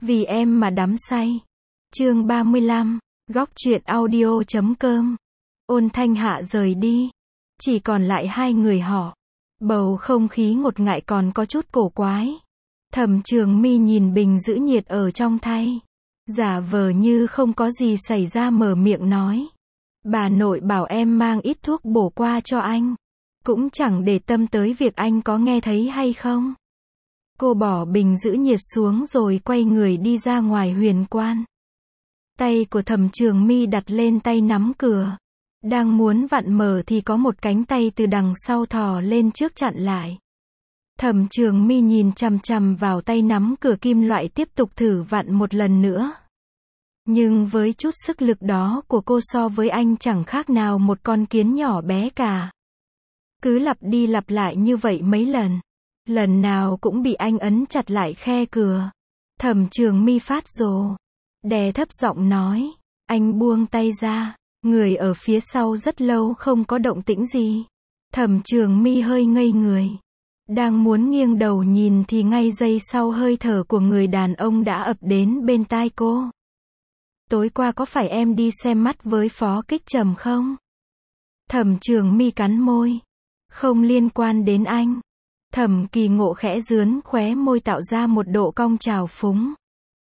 Vì em mà đắm say. Chương 35, góc truyện audio.com. Ôn Thanh Hạ rời đi. Chỉ còn lại hai người họ. Bầu không khí ngột ngại còn có chút cổ quái. Thẩm Trường My nhìn bình giữ nhiệt ở trong thay. Giả vờ như không có gì xảy ra mở miệng nói. Bà nội bảo em mang ít thuốc bổ qua cho anh. Cũng chẳng để tâm tới việc anh có nghe thấy hay không. Cô bỏ bình giữ nhiệt xuống rồi quay người đi ra ngoài huyền quan. Tay của Thẩm Trường My đặt lên tay nắm cửa. Đang muốn vặn mở thì có một cánh tay từ đằng sau thò lên trước chặn lại. Thẩm Trường My nhìn chằm chằm vào tay nắm cửa kim loại tiếp tục thử vặn một lần nữa. Nhưng với chút sức lực đó của cô so với anh chẳng khác nào một con kiến nhỏ bé cả. Cứ lặp đi lặp lại như vậy mấy lần. Lần nào cũng bị anh ấn chặt lại khe cửa. Thẩm Trường My phát rồ. Đè thấp giọng nói. Anh buông tay ra. Người ở phía sau rất lâu không có động tĩnh gì. Thẩm Trường My hơi ngây người. Đang muốn nghiêng đầu nhìn thì ngay giây sau hơi thở của người đàn ông đã ập đến bên tai cô. Tối qua có phải em đi xem mắt với Phó Kích Trầm không? Thẩm Trường My cắn môi. Không liên quan đến anh. Thẩm Kỳ Ngộ khẽ rướn khóe môi tạo ra một độ cong trào phúng.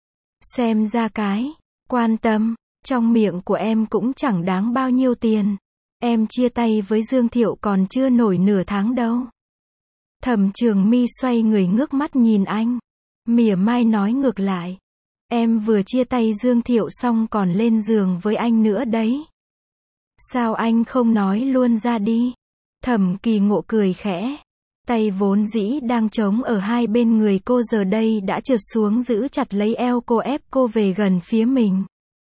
Xem ra cái quan tâm trong miệng của em cũng chẳng đáng bao nhiêu tiền. Em chia tay với Dương Thiệu còn chưa nổi nửa tháng đâu. Thẩm Trường My xoay người ngước mắt nhìn anh. Mỉa mai nói ngược lại. Em vừa chia tay Dương Thiệu xong còn lên giường với anh nữa đấy. Sao anh không nói luôn ra đi? Thẩm Kỳ Ngộ cười khẽ. Tay vốn dĩ đang trống ở hai bên người cô giờ đây đã trượt xuống giữ chặt lấy eo cô ép cô về gần phía mình.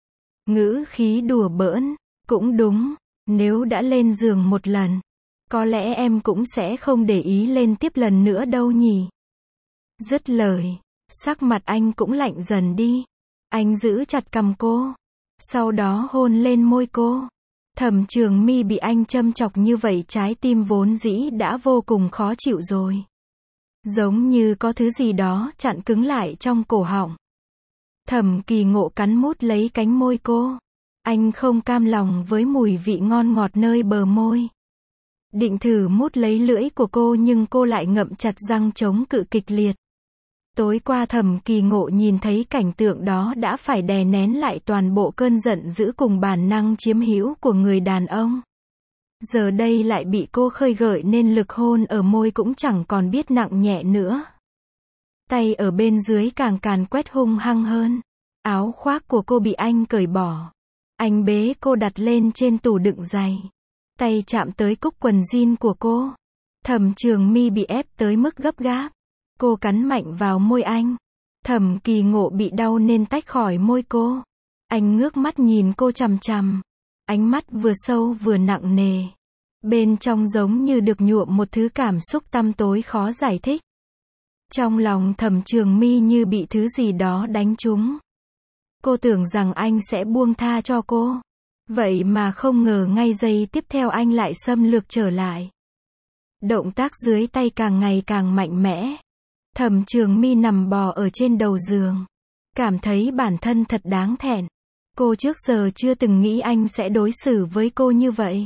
Ngữ khí đùa bỡn. Cũng đúng, nếu đã lên giường một lần, có lẽ em cũng sẽ không để ý lên tiếp lần nữa đâu nhỉ. Dứt lời, sắc mặt anh cũng lạnh dần đi. Anh giữ chặt cằm cô, sau đó hôn lên môi cô. Thẩm Trường My bị anh châm chọc như vậy trái tim vốn dĩ đã vô cùng khó chịu rồi. Giống như có thứ gì đó chặn cứng lại trong cổ họng. Thẩm Kỳ Ngộ cắn mút lấy cánh môi cô. Anh không cam lòng với mùi vị ngon ngọt nơi bờ môi. Định thử mút lấy lưỡi của cô nhưng cô lại ngậm chặt răng chống cự kịch liệt. Tối qua Thẩm Kỳ Ngộ nhìn thấy cảnh tượng đó đã phải đè nén lại toàn bộ cơn giận dữ cùng bản năng chiếm hữu của người đàn ông. Giờ đây lại bị cô khơi gợi nên lực hôn ở môi cũng chẳng còn biết nặng nhẹ nữa. Tay ở bên dưới càng càn quét hung hăng hơn. Áo khoác của cô bị anh cởi bỏ. Anh bế cô đặt lên trên tủ đựng giày. Tay chạm tới cúc quần jean của cô. Thẩm Trường My bị ép tới mức gấp gáp. Cô cắn mạnh vào môi anh. Thẩm Kỳ Ngộ bị đau nên tách khỏi môi cô. Anh ngước mắt nhìn cô chằm chằm. Ánh mắt vừa sâu vừa nặng nề. Bên trong giống như được nhuộm một thứ cảm xúc tăm tối khó giải thích. Trong lòng Thẩm Trường My như bị thứ gì đó đánh trúng. Cô tưởng rằng anh sẽ buông tha cho cô. Vậy mà không ngờ ngay giây tiếp theo anh lại xâm lược trở lại. Động tác dưới tay càng ngày càng mạnh mẽ. Thẩm Trường My nằm bò ở trên đầu giường. Cảm thấy bản thân thật đáng thẹn. Cô trước giờ chưa từng nghĩ anh sẽ đối xử với cô như vậy.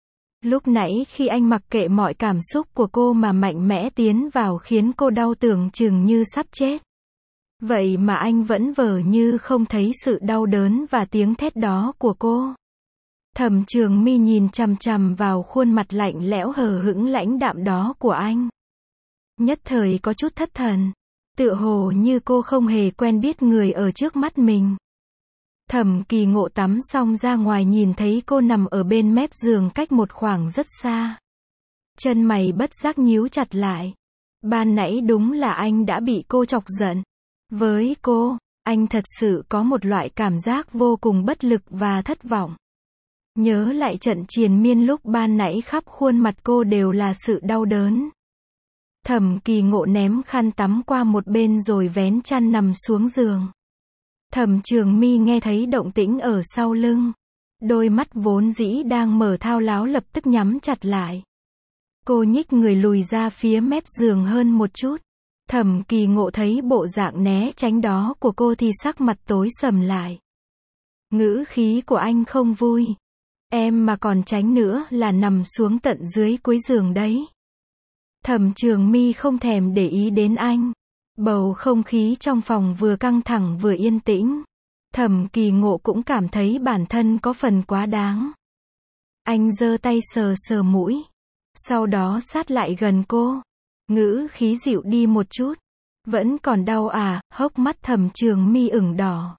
Lúc nãy khi anh mặc kệ mọi cảm xúc của cô mà mạnh mẽ tiến vào khiến cô đau tưởng chừng như sắp chết. Vậy mà anh vẫn vờ như không thấy sự đau đớn và tiếng thét đó của cô. Thẩm Trường My nhìn chằm chằm vào khuôn mặt lạnh lẽo hờ hững lãnh đạm đó của anh. Nhất thời có chút thất thần. Tựa hồ như cô không hề quen biết người ở trước mắt mình. Thẩm Kỳ Ngộ tắm xong ra ngoài nhìn thấy cô nằm ở bên mép giường cách một khoảng rất xa. Chân mày bất giác nhíu chặt lại. Ban nãy đúng là anh đã bị cô chọc giận. Với cô, anh thật sự có một loại cảm giác vô cùng bất lực và thất vọng. Nhớ lại trận triền miên lúc ban nãy khắp khuôn mặt cô đều là sự đau đớn. Thẩm Kỳ Ngộ ném khăn tắm qua một bên rồi vén chăn nằm xuống giường. Thẩm Trường My nghe thấy động tĩnh ở sau lưng. Đôi mắt vốn dĩ đang mở thao láo lập tức nhắm chặt lại. Cô nhích người lùi ra phía mép giường hơn một chút. Thẩm Kỳ Ngộ thấy bộ dạng né tránh đó của cô thì sắc mặt tối sầm lại. Ngữ khí của anh không vui. Em mà còn tránh nữa là nằm xuống tận dưới cuối giường đấy. Thẩm Trường My không thèm để ý đến anh. Bầu không khí trong phòng vừa căng thẳng vừa yên tĩnh. Thẩm Kỳ Ngộ cũng cảm thấy bản thân có phần quá đáng. Anh giơ tay sờ sờ mũi. Sau đó sát lại gần cô. Ngữ khí dịu đi một chút. Vẫn còn đau à? Hốc mắt Thẩm Trường My ửng đỏ.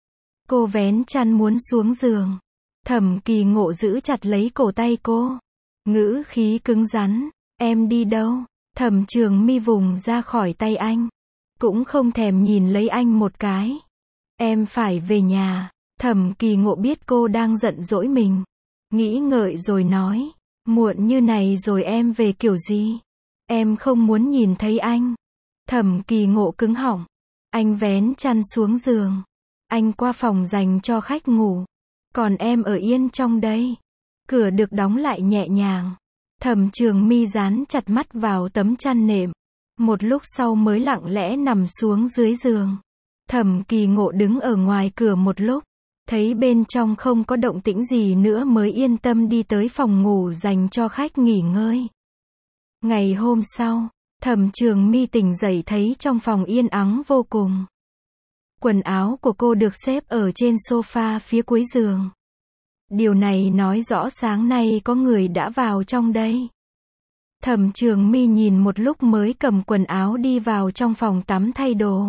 Cô vén chăn muốn xuống giường. Thẩm Kỳ Ngộ giữ chặt lấy cổ tay cô. Ngữ khí cứng rắn. Em đi đâu? Thẩm Trường My vùng ra khỏi tay anh. Cũng không thèm nhìn lấy anh một cái. Em phải về nhà. Thẩm Kỳ Ngộ biết cô đang giận dỗi mình. Nghĩ ngợi rồi nói. Muộn như này rồi em về kiểu gì? Em không muốn nhìn thấy anh. Thẩm Kỳ Ngộ cứng họng. Anh vén chăn xuống giường. Anh qua phòng dành cho khách ngủ. Còn em ở yên trong đây. Cửa được đóng lại nhẹ nhàng. Thẩm Trường My dán chặt mắt vào tấm chăn nệm. Một lúc sau mới lặng lẽ nằm xuống dưới giường. Thẩm Kỳ Ngộ đứng ở ngoài cửa một lúc. Thấy bên trong không có động tĩnh gì nữa mới yên tâm đi tới phòng ngủ dành cho khách nghỉ ngơi. Ngày hôm sau, Thẩm Trường My tỉnh dậy thấy trong phòng yên ắng vô cùng. Quần áo của cô được xếp ở trên sofa phía cuối giường. Điều này nói rõ sáng nay có người đã vào trong đây. Thẩm Trường My nhìn một lúc mới cầm quần áo đi vào trong phòng tắm thay đồ.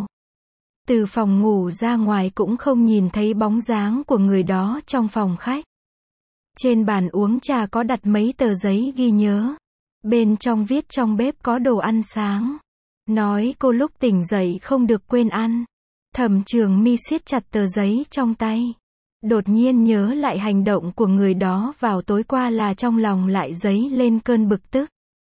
Từ phòng ngủ ra ngoài cũng không nhìn thấy bóng dáng của người đó trong phòng khách. Trên bàn uống trà có đặt mấy tờ giấy ghi nhớ. Bên trong viết trong bếp có đồ ăn sáng. Nói cô lúc tỉnh dậy không được quên ăn. Thẩm Trường My siết chặt tờ giấy trong tay. Đột nhiên nhớ lại hành động của người đó vào tối qua là trong lòng lại dấy lên cơn bực tức.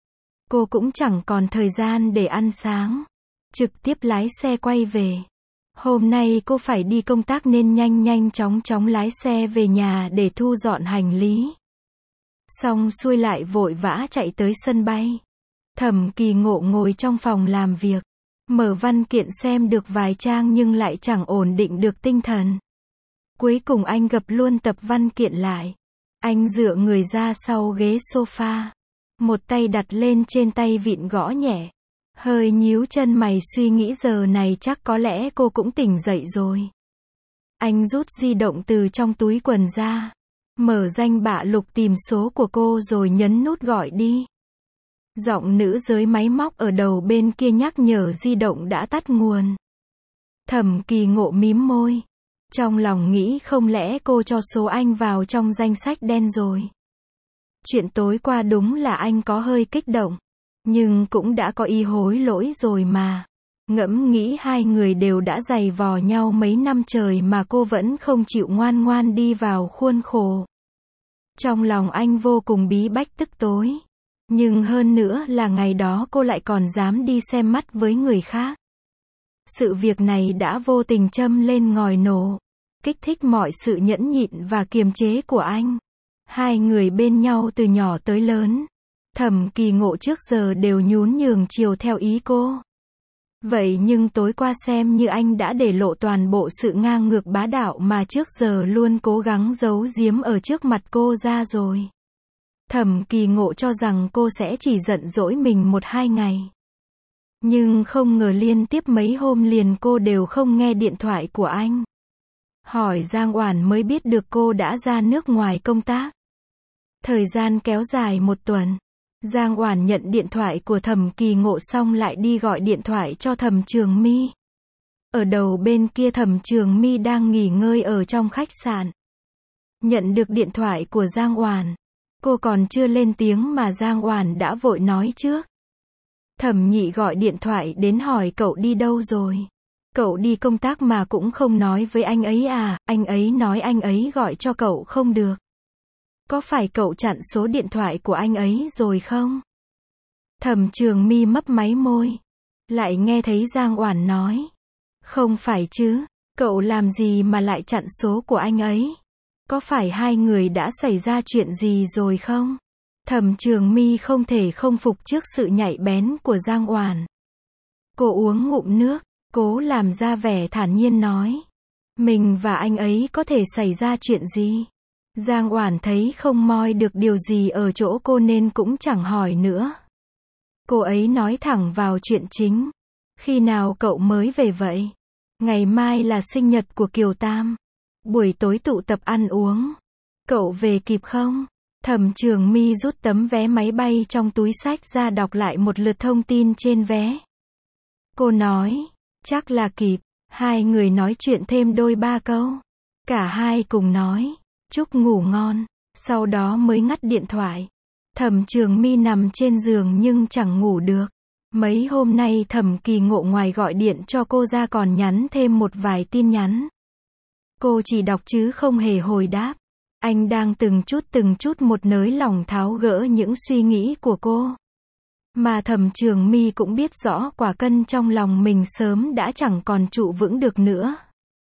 Cô cũng chẳng còn thời gian để ăn sáng. Trực tiếp lái xe quay về. Hôm nay cô phải đi công tác nên nhanh chóng lái xe về nhà để thu dọn hành lý. Xong xuôi lại vội vã chạy tới sân bay. Thẩm Kỳ Ngộ ngồi trong phòng làm việc. Mở văn kiện xem được vài trang nhưng lại chẳng ổn định được tinh thần. Cuối cùng anh gập luôn tập văn kiện lại. Anh dựa người ra sau ghế sofa. Một tay đặt lên trên tay vịn gõ nhẹ. Hơi nhíu chân mày suy nghĩ giờ này chắc có lẽ cô cũng tỉnh dậy rồi. Anh rút di động từ trong túi quần ra. Mở danh bạ lục tìm số của cô rồi nhấn nút gọi đi. Giọng nữ giới máy móc ở đầu bên kia nhắc nhở di động đã tắt nguồn. Thẩm Kỳ Ngộ mím môi. Trong lòng nghĩ không lẽ cô cho số anh vào trong danh sách đen rồi. Chuyện tối qua đúng là anh có hơi kích động. Nhưng cũng đã có ý hối lỗi rồi mà. Ngẫm nghĩ hai người đều đã giày vò nhau mấy năm trời mà cô vẫn không chịu ngoan ngoan đi vào khuôn khổ. Trong lòng anh vô cùng bí bách tức tối. Nhưng hơn nữa là ngày đó cô lại còn dám đi xem mắt với người khác. Sự việc này đã vô tình châm lên ngòi nổ. Kích thích mọi sự nhẫn nhịn và kiềm chế của anh. Hai người bên nhau từ nhỏ tới lớn. Thẩm Kỳ Ngộ trước giờ đều nhún nhường chiều theo ý cô. Vậy nhưng tối qua xem như anh đã để lộ toàn bộ sự ngang ngược bá đạo mà trước giờ luôn cố gắng giấu giếm ở trước mặt cô ra rồi. Thẩm Kỳ Ngộ cho rằng cô sẽ chỉ giận dỗi mình 1-2 ngày. Nhưng không ngờ liên tiếp mấy hôm liền cô đều không nghe điện thoại của anh. Hỏi Giang Oản mới biết được cô đã ra nước ngoài công tác. Thời gian kéo dài 1 tuần. Giang Oản nhận điện thoại của Thẩm Kỳ Ngộ xong lại đi gọi điện thoại cho Thẩm Trường My. Ở đầu bên kia Thẩm Trường My đang nghỉ ngơi ở trong khách sạn. Nhận được điện thoại của Giang Oản. Cô còn chưa lên tiếng mà Giang Oản đã vội nói trước. Thẩm Nhị gọi điện thoại đến hỏi cậu đi đâu rồi. Cậu đi công tác mà cũng không nói với anh ấy à, anh ấy nói anh ấy gọi cho cậu không được. Có phải cậu chặn số điện thoại của anh ấy rồi không? Thẩm Trường My mấp máy môi. Lại nghe thấy Giang Oản nói. Không phải chứ, cậu làm gì mà lại chặn số của anh ấy? Có phải hai người đã xảy ra chuyện gì rồi không? Thẩm Trường My không thể không phục trước sự nhạy bén của Giang Oản. Cô uống ngụm nước, cố làm ra vẻ thản nhiên nói. Mình và anh ấy có thể xảy ra chuyện gì? Giang Oản thấy không moi được điều gì ở chỗ cô nên cũng chẳng hỏi nữa. Cô ấy nói thẳng vào chuyện chính. Khi nào cậu mới về vậy? Ngày mai là sinh nhật của Kiều Tam. Buổi tối tụ tập ăn uống. Cậu về kịp không? Thẩm Trường My rút tấm vé máy bay trong túi xách ra đọc lại một lượt thông tin trên vé. Cô nói, chắc là kịp. Hai người nói chuyện thêm đôi ba câu. Cả hai cùng nói, chúc ngủ ngon. Sau đó mới ngắt điện thoại. Thẩm Trường My nằm trên giường nhưng chẳng ngủ được. Mấy hôm nay Thẩm Kỳ Ngộ ngoài gọi điện cho cô ra còn nhắn thêm một vài tin nhắn. Cô chỉ đọc chứ không hề hồi đáp. Anh đang từng chút một nới lỏng tháo gỡ những suy nghĩ của cô. Mà Thẩm Trường My cũng biết rõ quả cân trong lòng mình sớm đã chẳng còn trụ vững được nữa.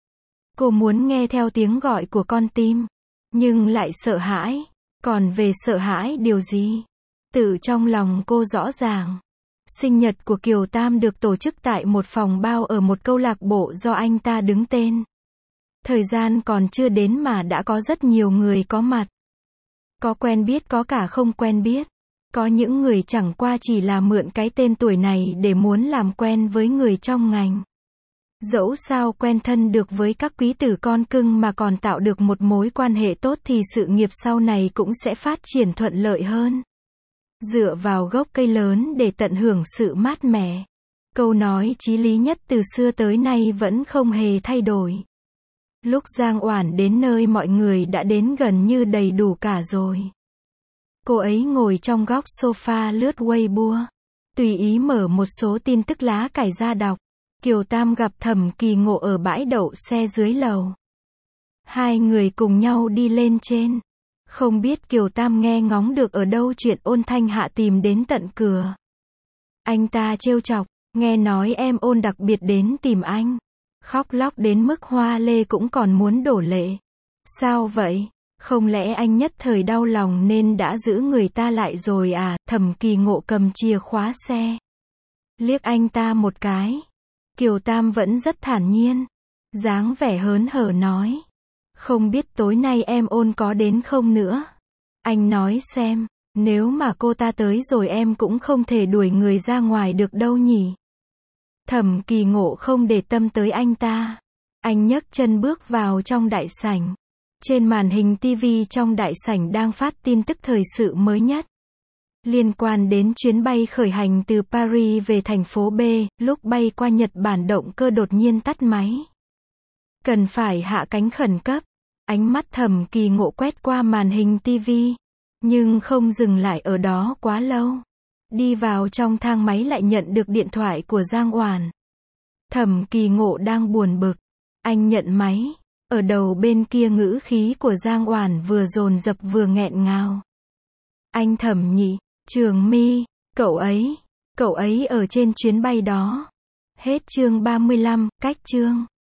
Cô muốn nghe theo tiếng gọi của con tim, nhưng lại sợ hãi. Còn về sợ hãi điều gì? Tự trong lòng cô rõ ràng. Sinh nhật của Kiều Tam được tổ chức tại một phòng bao ở một câu lạc bộ do anh ta đứng tên. Thời gian còn chưa đến mà đã có rất nhiều người có mặt. Có quen biết có cả không quen biết. Có những người chẳng qua chỉ là mượn cái tên tuổi này để muốn làm quen với người trong ngành. Dẫu sao quen thân được với các quý tử con cưng mà còn tạo được một mối quan hệ tốt thì sự nghiệp sau này cũng sẽ phát triển thuận lợi hơn. Dựa vào gốc cây lớn để tận hưởng sự mát mẻ. Câu nói chí lý nhất từ xưa tới nay vẫn không hề thay đổi. Lúc Giang Oản đến nơi mọi người đã đến gần như đầy đủ cả rồi. Cô ấy ngồi trong góc sofa lướt Weibo. Tùy ý mở một số tin tức lá cải ra đọc. Kiều Tam gặp Thẩm Kỳ Ngộ ở bãi đậu xe dưới lầu. Hai người cùng nhau đi lên trên. Không biết Kiều Tam nghe ngóng được ở đâu chuyện Ôn Thanh Hạ tìm đến tận cửa. Anh ta trêu chọc, nghe nói em Ôn đặc biệt đến tìm anh. Khóc lóc đến mức Hoa Lê cũng còn muốn đổ lệ. Sao vậy? Không lẽ anh nhất thời đau lòng nên đã giữ người ta lại rồi à? Thẩm Kỳ Ngộ cầm chìa khóa xe. Liếc anh ta một cái. Kiều Tam vẫn rất thản nhiên. Dáng vẻ hớn hở nói. Không biết tối nay em Ôn có đến không nữa? Anh nói xem, nếu mà cô ta tới rồi em cũng không thể đuổi người ra ngoài được đâu nhỉ? Thẩm Kỳ Ngộ không để tâm tới anh ta. Anh nhấc chân bước vào trong đại sảnh. Trên màn hình TV trong đại sảnh đang phát tin tức thời sự mới nhất. Liên quan đến chuyến bay khởi hành từ Paris về thành phố B, lúc bay qua Nhật Bản động cơ đột nhiên tắt máy. Cần phải hạ cánh khẩn cấp. Ánh mắt Thẩm Kỳ Ngộ quét qua màn hình TV. Nhưng không dừng lại ở đó quá lâu. Đi vào trong thang máy lại nhận được điện thoại của Giang Oản. Thẩm Kỳ Ngộ đang buồn bực. Anh nhận máy. Ở đầu bên kia ngữ khí của Giang Oản vừa dồn dập vừa nghẹn ngào. Anh Thẩm nhỉ, Trường My, cậu ấy ở trên chuyến bay đó. Hết chương 35, cách chương.